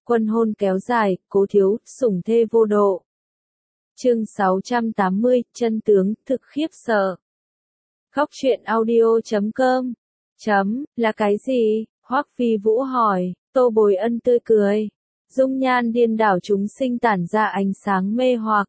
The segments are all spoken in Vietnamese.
Quân hôn kéo dài, cố thiếu, sủng thê vô độ. Chương 680, chân tướng, thực khiếp sợ. Góc truyện audio.com. Là cái gì? Hoắc Phi Vũ hỏi. Tô Bồi Ân tươi cười. Dung nhan điên đảo chúng sinh tản ra ánh sáng mê hoặc.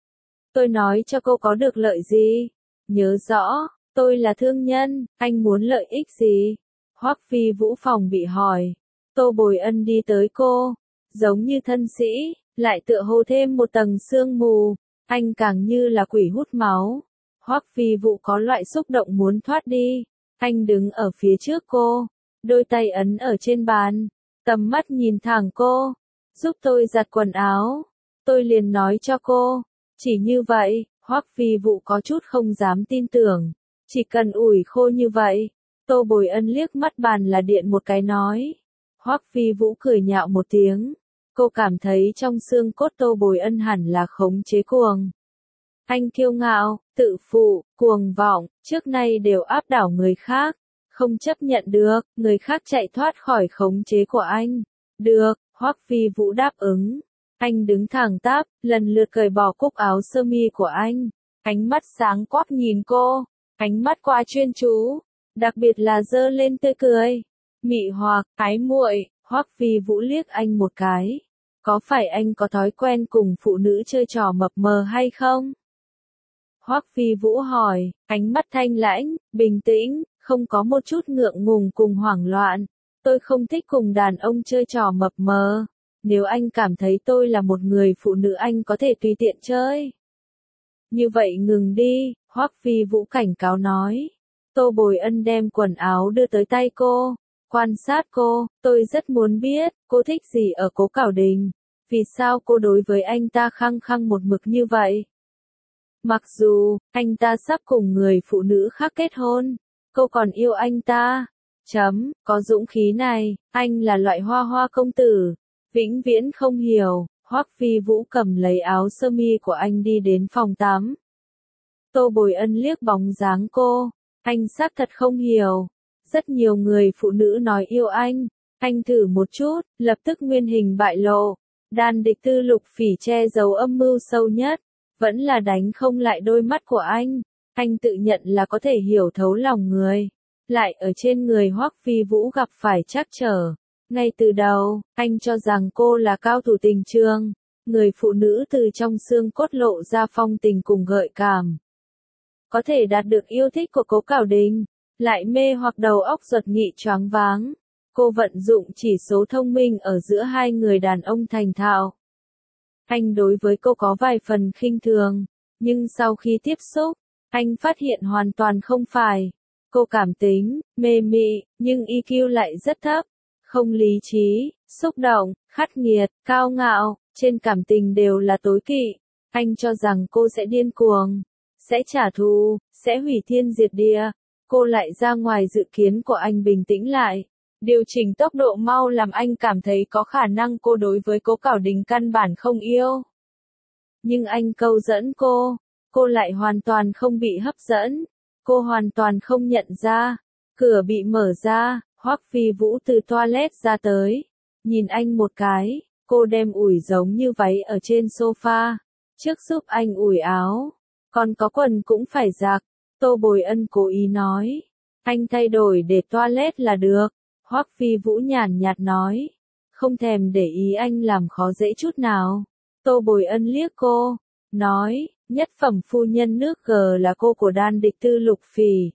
Tôi nói cho cô có được lợi gì? Nhớ rõ, tôi là thương nhân, anh muốn lợi ích gì? Hoắc Phi Vũ phòng bị hỏi. Tô Bồi Ân đi tới cô, giống như thân sĩ, lại tựa hồ thêm một tầng sương mù, anh càng như là quỷ hút máu. Hoắc Phi Vũ có loại xúc động muốn thoát đi, anh đứng ở phía trước cô, đôi tay ấn ở trên bàn, tầm mắt nhìn thẳng cô, giúp tôi giặt quần áo, tôi liền nói cho cô, chỉ như vậy. Hoắc Phi Vũ có chút không dám tin tưởng, chỉ cần ủi khô như vậy. Tô Bồi Ân liếc mắt bàn là điện một cái nói. Hoắc Phi Vũ cười nhạo một tiếng, cô cảm thấy trong xương cốt Tô Bồi Ân hẳn là khống chế cuồng. Anh kiêu ngạo, tự phụ, cuồng vọng, trước nay đều áp đảo người khác, không chấp nhận được, người khác chạy thoát khỏi khống chế của anh. Được, Hoắc Phi Vũ đáp ứng. Anh đứng thẳng tắp, lần lượt cởi bỏ cúc áo sơ mi của anh. Ánh mắt sáng quắc nhìn cô, ánh mắt quá chuyên chú, đặc biệt là giơ lên tươi cười. Mị hoặc, ái muội. Hoắc Phi Vũ liếc anh một cái. Có phải anh có thói quen cùng phụ nữ chơi trò mập mờ hay không? Hoắc Phi Vũ hỏi, ánh mắt thanh lãnh, bình tĩnh, không có một chút ngượng ngùng cùng hoảng loạn. Tôi không thích cùng đàn ông chơi trò mập mờ. Nếu anh cảm thấy tôi là một người phụ nữ anh có thể tùy tiện chơi. Như vậy ngừng đi, Hoắc Phi Vũ cảnh cáo nói. Tô Bồi Ân đem quần áo đưa tới tay cô, quan sát cô, tôi rất muốn biết, cô thích gì ở Cố Cảo Đình, vì sao cô đối với anh ta khăng khăng một mực như vậy. Mặc dù, anh ta sắp cùng người phụ nữ khác kết hôn, cô còn yêu anh ta. Có dũng khí này, anh là loại hoa hoa công tử, vĩnh viễn không hiểu. Hoắc Phi Vũ cầm lấy áo sơ mi của anh đi đến phòng tắm. Tô Bồi Ân liếc bóng dáng cô, anh xác thật không hiểu. Rất nhiều người phụ nữ nói yêu anh thử một chút, lập tức nguyên hình bại lộ. Đan Địch Tư Lục Phỉ che giấu âm mưu sâu nhất, vẫn là đánh không lại đôi mắt của anh tự nhận là có thể hiểu thấu lòng người, lại ở trên người Hoắc Phi Vũ gặp phải trắc trở. Ngay từ đầu, anh cho rằng cô là cao thủ tình trường, người phụ nữ từ trong xương cốt lộ ra phong tình cùng gợi cảm. Có thể đạt được yêu thích của Cố Cảo Đình, lại mê hoặc đầu óc ruột nghị choáng váng. Cô vận dụng chỉ số thông minh ở giữa hai người đàn ông thành thạo. Anh đối với cô có vài phần khinh thường, nhưng sau khi tiếp xúc, anh phát hiện hoàn toàn không phải. Cô cảm tính, mê mị, nhưng EQ lại rất thấp, không lý trí, xúc động, khắt nghiệt, cao ngạo, trên cảm tình đều là tối kỵ. Anh cho rằng cô sẽ điên cuồng, sẽ trả thù, sẽ hủy thiên diệt địa. Cô lại ra ngoài dự kiến của anh bình tĩnh lại. Điều chỉnh tốc độ mau làm anh cảm thấy có khả năng cô đối với Cố Cảo Đình căn bản không yêu. Nhưng anh câu dẫn cô lại hoàn toàn không bị hấp dẫn. Cô hoàn toàn không nhận ra. Cửa bị mở ra, Hoắc Phi Vũ từ toilet ra tới. Nhìn anh một cái, cô đem ủi giống như váy ở trên sofa. Trước giúp anh ủi áo. Còn có quần cũng phải giặt. Tô Bồi Ân cố ý nói. Anh thay đổi để toilet là được. Hoắc Phi Vũ nhàn nhạt nói. Không thèm để ý anh làm khó dễ chút nào. Tô Bồi Ân liếc cô. Nói, nhất phẩm phu nhân nước G là cô của Đan Địch Tư Lục Phỉ.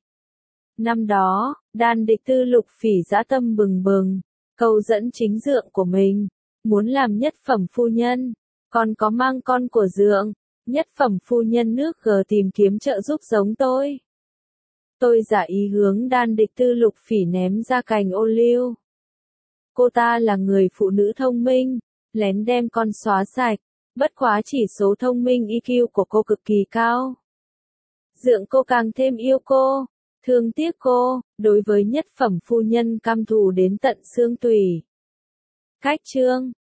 Năm đó, Đan Địch Tư Lục Phỉ dã tâm bừng bừng, câu dẫn chính dượng của mình, muốn làm nhất phẩm phu nhân, còn có mang con của dượng, nhất phẩm phu nhân nước G tìm kiếm trợ giúp giống tôi. Tôi giả ý hướng Đan Địch Tư Lục Phỉ ném ra cành ô liu. Cô ta là người phụ nữ thông minh, lén đem con xóa sạch, bất quá chỉ số thông minh EQ của cô cực kỳ cao. Dượng cô càng thêm yêu cô, thương tiếc cô, đối với nhất phẩm phu nhân căm thù đến tận xương tủy. Cách chương